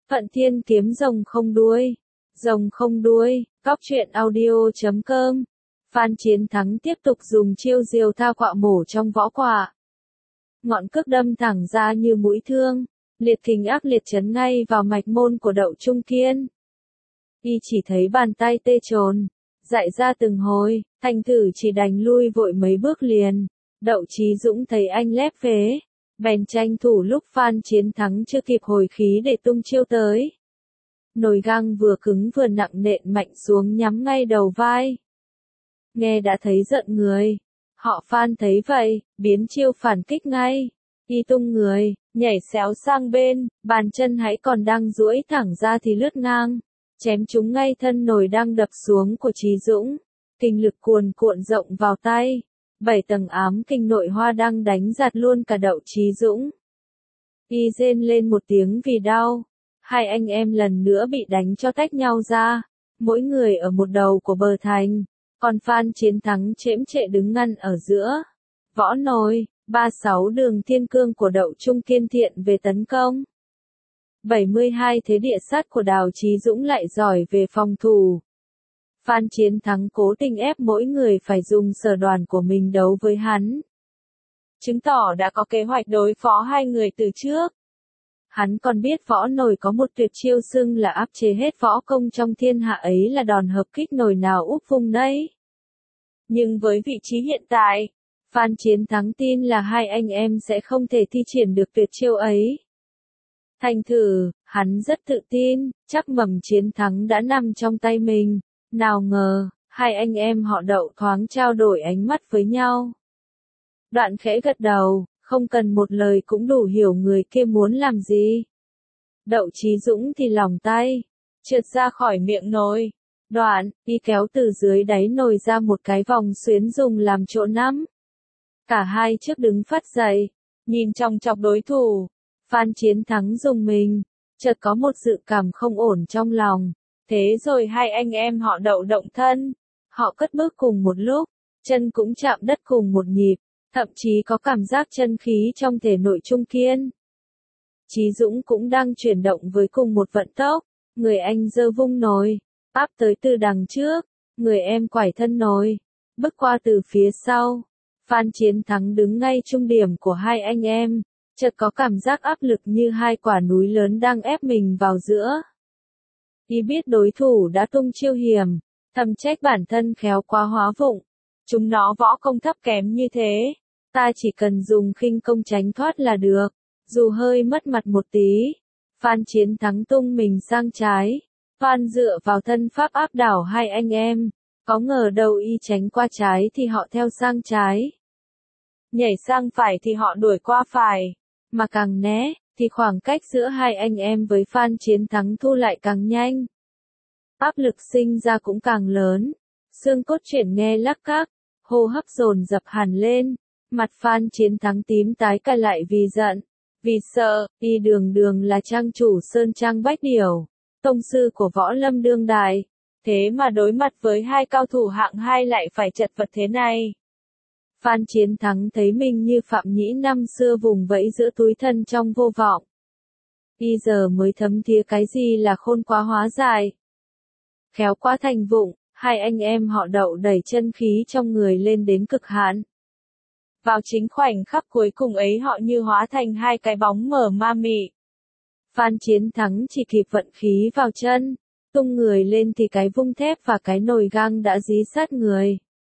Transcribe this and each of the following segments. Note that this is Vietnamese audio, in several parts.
Phận Thiên kiếm rồng không đuôi. Rồng không đuôi, cóc truyện audio.com. Phan Chiến Thắng tiếp tục dùng chiêu diều thao quạ mổ trong võ quạ. Ngọn cước đâm thẳng ra như mũi thương, liệt kình ác liệt chấn ngay vào mạch môn của Đậu Trung Kiên. Y chỉ thấy bàn tay tê trồn, dại ra từng hồi, thành thử chỉ đành lui vội mấy bước liền. Đậu Chí Dũng thấy anh lép vế, bèn tranh thủ lúc Phan Chiến Thắng chưa kịp hồi khí để tung chiêu tới. Nồi găng vừa cứng vừa nặng nện mạnh xuống nhắm ngay đầu vai. Nghe đã thấy giận người. Họ Phan thấy vậy, biến chiêu phản kích ngay. Y tung người, nhảy xéo sang bên, bàn chân hãy còn đang duỗi thẳng ra thì lướt ngang, chém trúng ngay thân nồi đang đập xuống của Chí Dũng. Kình lực cuồn cuộn rộng vào tay. 7 tầng ám kình nội hoa đang đánh giạt luôn cả Đậu Chí Dũng. Y rên lên một tiếng vì đau. Hai anh em lần nữa bị đánh cho tách nhau ra, mỗi người ở một đầu của bờ thành, còn Phan Chiến Thắng chễm chệ đứng ngăn ở giữa. Võ Nồi, 36 đường thiên cương của Đậu Trung Kiên thiện về tấn công. 72 thế địa sát của Đào Chí Dũng lại giỏi về phòng thủ. Phan Chiến Thắng cố tình ép mỗi người phải dùng sở đoàn của mình đấu với hắn, chứng tỏ đã có kế hoạch đối phó hai người từ trước. Hắn còn biết Võ Nồi có một tuyệt chiêu xưng là áp chế hết võ công trong thiên hạ, ấy là đòn hợp kích nồi nào úp vung nấy. Nhưng với vị trí hiện tại, Phan Chiến Thắng tin là hai anh em sẽ không thể thi triển được tuyệt chiêu ấy. Thành thử, hắn rất tự tin, chắc mầm chiến thắng đã nằm trong tay mình. Nào ngờ, hai anh em họ Đậu thoáng trao đổi ánh mắt với nhau. Đoạn khẽ gật đầu, không cần một lời cũng đủ hiểu người kia muốn làm gì. Đậu Chí Dũng thì lòng tay, trượt ra khỏi miệng nồi. Đoạn, y kéo từ dưới đáy nồi ra một cái vòng xuyến dùng làm chỗ nắm. Cả hai trước đứng phắt dậy, nhìn chòng chọc đối thủ. Phan Chiến Thắng rùng mình, chợt có một dự cảm không ổn trong lòng. Thế rồi hai anh em họ Đậu động thân. Họ cất bước cùng một lúc, chân cũng chạm đất cùng một nhịp. Thậm chí có cảm giác chân khí trong thể nội Trung Kiên. Chí Dũng cũng đang chuyển động với cùng một vận tốc. Người anh giơ vung nồi, áp tới từ đằng trước. Người em quải thân nồi, bước qua từ phía sau. Phan Chiến Thắng đứng ngay trung điểm của hai anh em, chợt có cảm giác áp lực như hai quả núi lớn đang ép mình vào giữa. Y biết đối thủ đã tung chiêu hiểm, thầm trách bản thân khéo quá hóa vụng. Chúng nó võ công thấp kém như thế, ta chỉ cần dùng khinh công tránh thoát là được, dù hơi mất mặt một tí. Phan Chiến Thắng tung mình sang trái, Phan dựa vào thân pháp áp đảo hai anh em, có ngờ đâu y tránh qua trái thì họ theo sang trái. Nhảy sang phải thì họ đuổi qua phải, mà càng né, thì khoảng cách giữa hai anh em với Phan Chiến Thắng thu lại càng nhanh. Áp lực sinh ra cũng càng lớn, xương cốt chuyển nghe lắc cắc. Hô hấp dồn dập hẳn lên, mặt Phan Chiến Thắng tím tái cả lại vì giận, vì sợ. Y đường đường là trang chủ Sơn Trang Bách Điểu, tông sư của võ lâm đương đại, thế mà đối mặt với hai cao thủ hạng hai lại phải chật vật thế này. Phan Chiến Thắng thấy mình như Phạm Nhĩ năm xưa vùng vẫy giữa túi thân trong vô vọng. Y giờ mới thấm thía cái gì là khôn quá hóa giải, khéo quá thành vụng. Hai anh em họ Đậu đẩy chân khí trong người lên đến cực hạn. Vào chính khoảnh khắc cuối cùng ấy họ như hóa thành hai cái bóng mờ ma mị. Phan Chiến Thắng chỉ kịp vận khí vào chân, tung người lên thì cái vung thép và cái nồi gang đã dí sát người.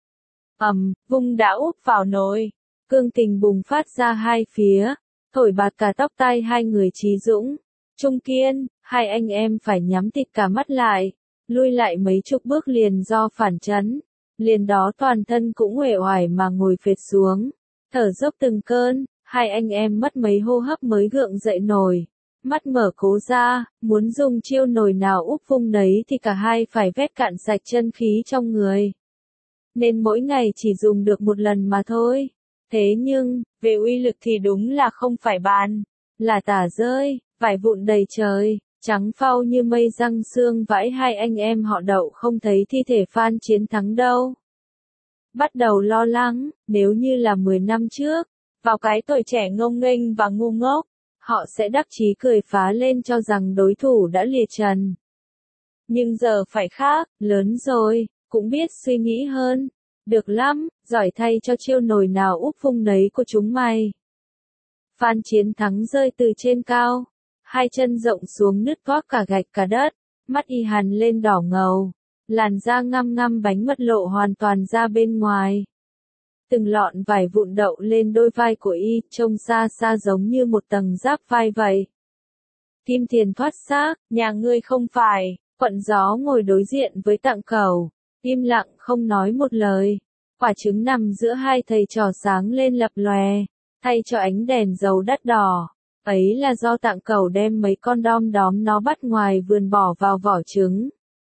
Vung đã úp vào nồi, cương kình bùng phát ra hai phía, thổi bạt cả tóc tai hai người Chí Dũng, Trung Kiên. Hai anh em phải nhắm tịt cả mắt lại, lui lại mấy chục bước liền do phản chấn, liền đó toàn thân cũng uể oải mà ngồi phệt xuống, thở dốc từng cơn. Hai anh em mất mấy hô hấp mới gượng dậy nổi, mắt mở cố ra, muốn dùng chiêu nồi nào úp vung nấy thì cả hai phải vét cạn sạch chân khí trong người, nên mỗi ngày chỉ dùng được một lần mà thôi. Thế nhưng, về uy lực thì đúng là không phải bàn, là tả rơi, vải vụn đầy trời. Trắng phau như mây răng xương vãi. Hai anh em họ Đậu không thấy thi thể Phan Chiến Thắng đâu. Bắt đầu lo lắng, nếu như là 10 năm trước, vào cái tuổi trẻ ngông nghênh và ngu ngốc, họ sẽ đắc chí cười phá lên cho rằng đối thủ đã lìa trần. Nhưng giờ phải khác, lớn rồi, cũng biết suy nghĩ hơn. Được lắm, giỏi thay cho chiêu nồi nào úp vung nấy của chúng mày. Phan Chiến Thắng rơi từ trên cao, hai chân rộng xuống nứt toác cả gạch cả đất, mắt y hằn lên đỏ ngầu, làn da ngăm ngăm bánh mật lộ hoàn toàn ra bên ngoài. Từng lọn vải vụn đậu lên đôi vai của y, trông xa xa giống như một tầng giáp vai vậy. Kim Thiền thoát xác, nhà ngươi không phải. Quận Gió ngồi đối diện với Tặng Cẩu, im lặng không nói một lời. Quả trứng nằm giữa hai thầy trò sáng lên lập lòe, thay cho ánh đèn dầu đắt đỏ. Ấy là do Tặng Cẩu đem mấy con đom đóm nó bắt ngoài vườn bỏ vào vỏ trứng.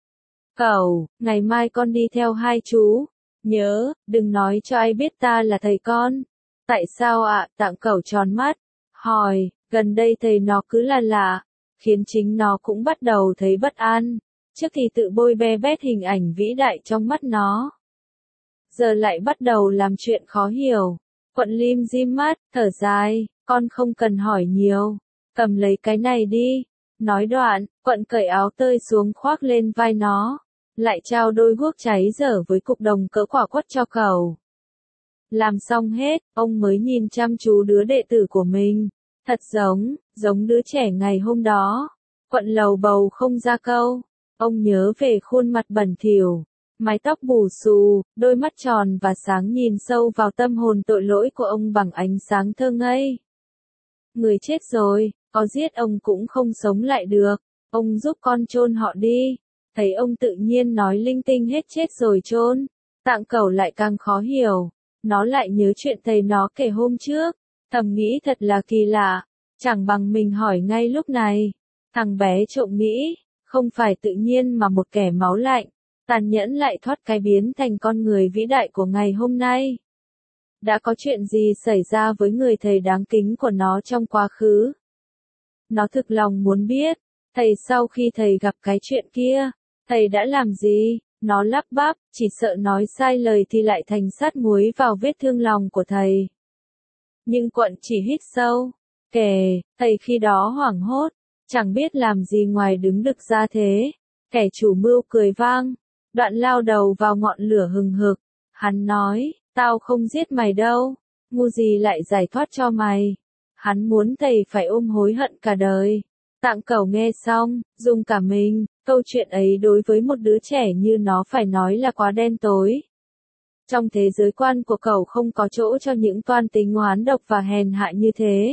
Cẩu, ngày mai con đi theo hai chú. Nhớ, đừng nói cho ai biết ta là thầy con. Tại sao ạ? Tặng Cẩu tròn mắt, hỏi, gần đây thầy nó cứ là lạ, khiến chính nó cũng bắt đầu thấy bất an. Trước thì tự bôi be bét hình ảnh vĩ đại trong mắt nó, giờ lại bắt đầu làm chuyện khó hiểu. Quận lim dim mắt, thở dài, con không cần hỏi nhiều, cầm lấy cái này đi. Nói đoạn, Quận cởi áo tơi xuống khoác lên vai nó, lại trao đôi guốc cháy dở với cục đồng cỡ quả quất cho Cẩu. Làm xong hết, ông mới nhìn chăm chú đứa đệ tử của mình, thật giống đứa trẻ ngày hôm đó. Quận lầu bầu không ra câu, ông nhớ về khuôn mặt bẩn thỉu, mái tóc bù xù, đôi mắt tròn và sáng nhìn sâu vào tâm hồn tội lỗi của ông bằng ánh sáng thơ ngây. Người chết rồi, có giết ông cũng không sống lại được, ông giúp con chôn họ đi. Thấy ông tự nhiên nói linh tinh hết chết rồi chôn, Tạng Cẩu lại càng khó hiểu. Nó lại nhớ chuyện thầy nó kể hôm trước, thầm nghĩ thật là kỳ lạ, chẳng bằng mình hỏi ngay lúc này. Thằng bé trộm nghĩ, không phải tự nhiên mà một kẻ máu lạnh, tàn nhẫn lại thoát cái biến thành con người vĩ đại của ngày hôm nay. Đã có chuyện gì xảy ra với người thầy đáng kính của nó trong quá khứ? Nó thực lòng muốn biết, thầy sau khi thầy gặp cái chuyện kia, thầy đã làm gì? Nó lắp bắp, chỉ sợ nói sai lời thì lại thành sát muối vào vết thương lòng của thầy. Nhưng Quận chỉ hít sâu, kể, thầy khi đó hoảng hốt, chẳng biết làm gì ngoài đứng đực ra thế. Kẻ chủ mưu cười vang, đoạn lao đầu vào ngọn lửa hừng hực. Hắn nói, tao không giết mày đâu, ngu gì lại giải thoát cho mày. Hắn muốn thầy phải ôm hối hận cả đời. Tạng Cẩu nghe xong, rung cả mình, câu chuyện ấy đối với một đứa trẻ như nó phải nói là quá đen tối. Trong thế giới quan của cậu không có chỗ cho những toan tính oán độc và hèn hạ như thế.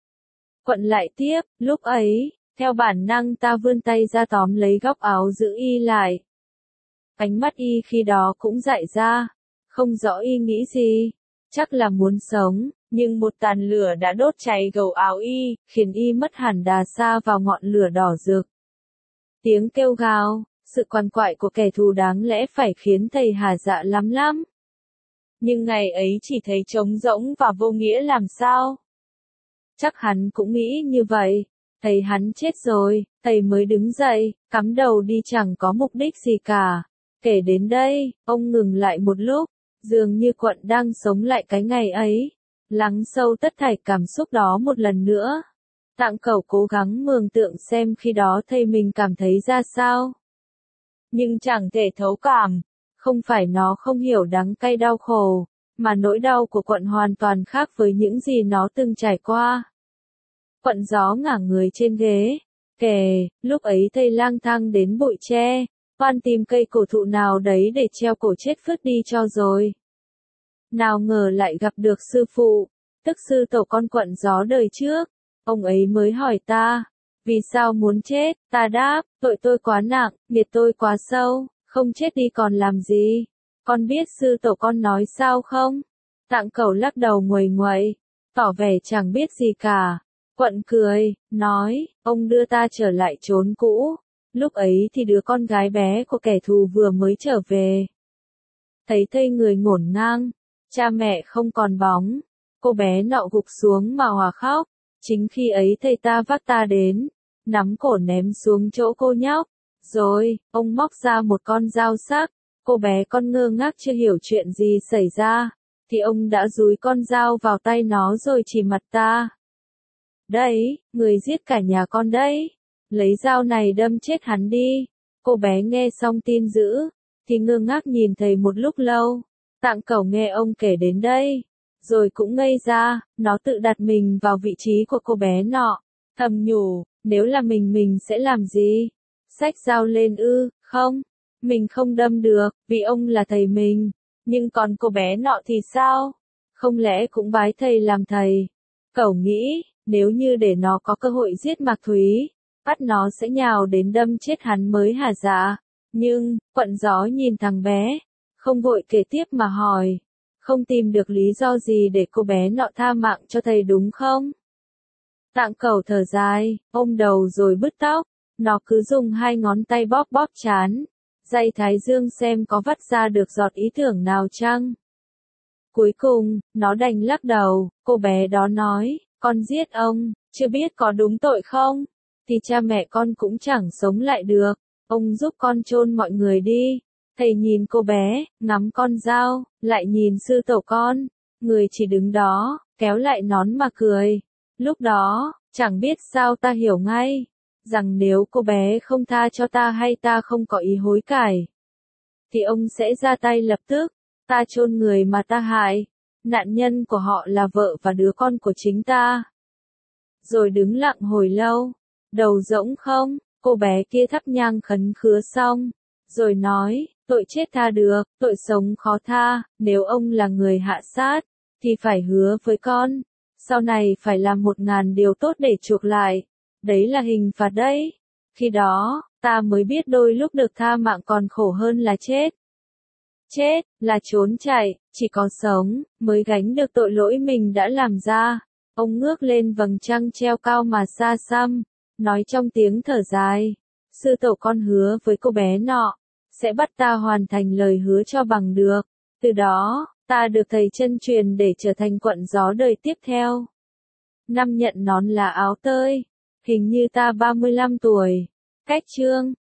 Quận lại tiếp, lúc ấy, theo bản năng ta vươn tay ra tóm lấy góc áo giữ y lại. Ánh mắt y khi đó cũng dại ra, không rõ y nghĩ gì, chắc là muốn sống, nhưng một tàn lửa đã đốt cháy gầu áo y, khiến y mất hẳn đà sa vào ngọn lửa đỏ rực. Tiếng kêu gào, sự quằn quại của kẻ thù đáng lẽ phải khiến thầy hà dạ lắm. Nhưng ngày ấy chỉ thấy trống rỗng và vô nghĩa làm sao? Chắc hắn cũng nghĩ như vậy. Thầy hắn chết rồi, thầy mới đứng dậy, cắm đầu đi chẳng có mục đích gì cả. Kể đến đây, ông ngừng lại một lúc, dường như Quận đang sống lại cái ngày ấy, lắng sâu tất thảy cảm xúc đó một lần nữa. Tạng Cẩu cố gắng mường tượng xem khi đó thầy mình cảm thấy ra sao. Nhưng chẳng thể thấu cảm, không phải nó không hiểu đắng cay đau khổ, mà nỗi đau của Quận hoàn toàn khác với những gì nó từng trải qua. Quận Gió ngả người trên ghế, kể, lúc ấy thầy lang thang đến bụi tre, toan tìm cây cổ thụ nào đấy để treo cổ chết phứt đi cho rồi. Nào ngờ lại gặp được sư phụ, tức sư tổ con Quận Gió đời trước. Ông ấy mới hỏi ta, vì sao muốn chết? Ta đáp, tội tôi quá nặng, nghiệt tôi quá sâu, không chết đi còn làm gì? Con biết sư tổ con nói sao không? Tạng Cẩu lắc đầu nguầy nguậy, tỏ vẻ chẳng biết gì cả. Quận cười, nói, ông đưa ta trở lại chốn cũ. Lúc ấy thì đứa con gái bé của kẻ thù vừa mới trở về. Thấy thây người ngổn ngang, cha mẹ không còn bóng. Cô bé nọ gục xuống mà hòa khóc. Chính khi ấy thầy ta vác ta đến, nắm cổ ném xuống chỗ cô nhóc. Rồi, ông móc ra một con dao sắc. Cô bé con ngơ ngác chưa hiểu chuyện gì xảy ra, thì ông đã dúi con dao vào tay nó rồi chỉ mặt ta. Đấy, người giết cả nhà con đấy. Lấy dao này đâm chết hắn đi. Cô bé nghe xong tin dữ, thì ngơ ngác nhìn thầy một lúc lâu. Tạng Cẩu nghe ông kể đến đây, rồi cũng ngây ra, nó tự đặt mình vào vị trí của cô bé nọ, thầm nhủ, nếu là mình sẽ làm gì? Xách dao lên ư? Không, mình không đâm được, vì ông là thầy mình. Nhưng còn cô bé nọ thì sao? Không lẽ cũng bái thầy làm thầy? Cẩu nghĩ, nếu như để nó có cơ hội giết Mạc Thúy, bắt nó sẽ nhào đến đâm chết hắn mới hả dạ. Nhưng, Quận Gió nhìn thằng bé, không vội kể tiếp mà hỏi, không tìm được lý do gì để cô bé nọ tha mạng cho thầy đúng không? Tạng Cẩu thở dài, ôm đầu rồi bứt tóc, nó cứ dùng hai ngón tay bóp bóp trán, day thái dương xem có vắt ra được giọt ý tưởng nào chăng? Cuối cùng, nó đành lắc đầu, cô bé đó nói, con giết ông, chưa biết có đúng tội không? Thì cha mẹ con cũng chẳng sống lại được, ông giúp con chôn mọi người đi. Thầy nhìn cô bé, ngắm con dao, lại nhìn sư tổ con, người chỉ đứng đó, kéo lại nón mà cười. Lúc đó, chẳng biết sao ta hiểu ngay, rằng nếu cô bé không tha cho ta hay ta không có ý hối cải, thì ông sẽ ra tay lập tức. Ta chôn người mà ta hại, nạn nhân của họ là vợ và đứa con của chính ta. Rồi đứng lặng hồi lâu, đầu rỗng không, cô bé kia thắp nhang khấn khứa xong, rồi nói, tội chết tha được, tội sống khó tha, nếu ông là người hạ sát, thì phải hứa với con, sau này phải làm 1000 điều tốt để chuộc lại, đấy là hình phạt đấy. Khi đó, ta mới biết đôi lúc được tha mạng còn khổ hơn là chết. Chết, là trốn chạy, chỉ có sống, mới gánh được tội lỗi mình đã làm ra. Ông ngước lên vầng trăng treo cao mà xa xăm, nói trong tiếng thở dài. Sư tổ con hứa với cô bé nọ, sẽ bắt ta hoàn thành lời hứa cho bằng được. Từ đó, ta được thầy chân truyền để trở thành Quận Gió đời tiếp theo. Năm nhận nón là áo tơi, hình như ta 35 tuổi. Cách chương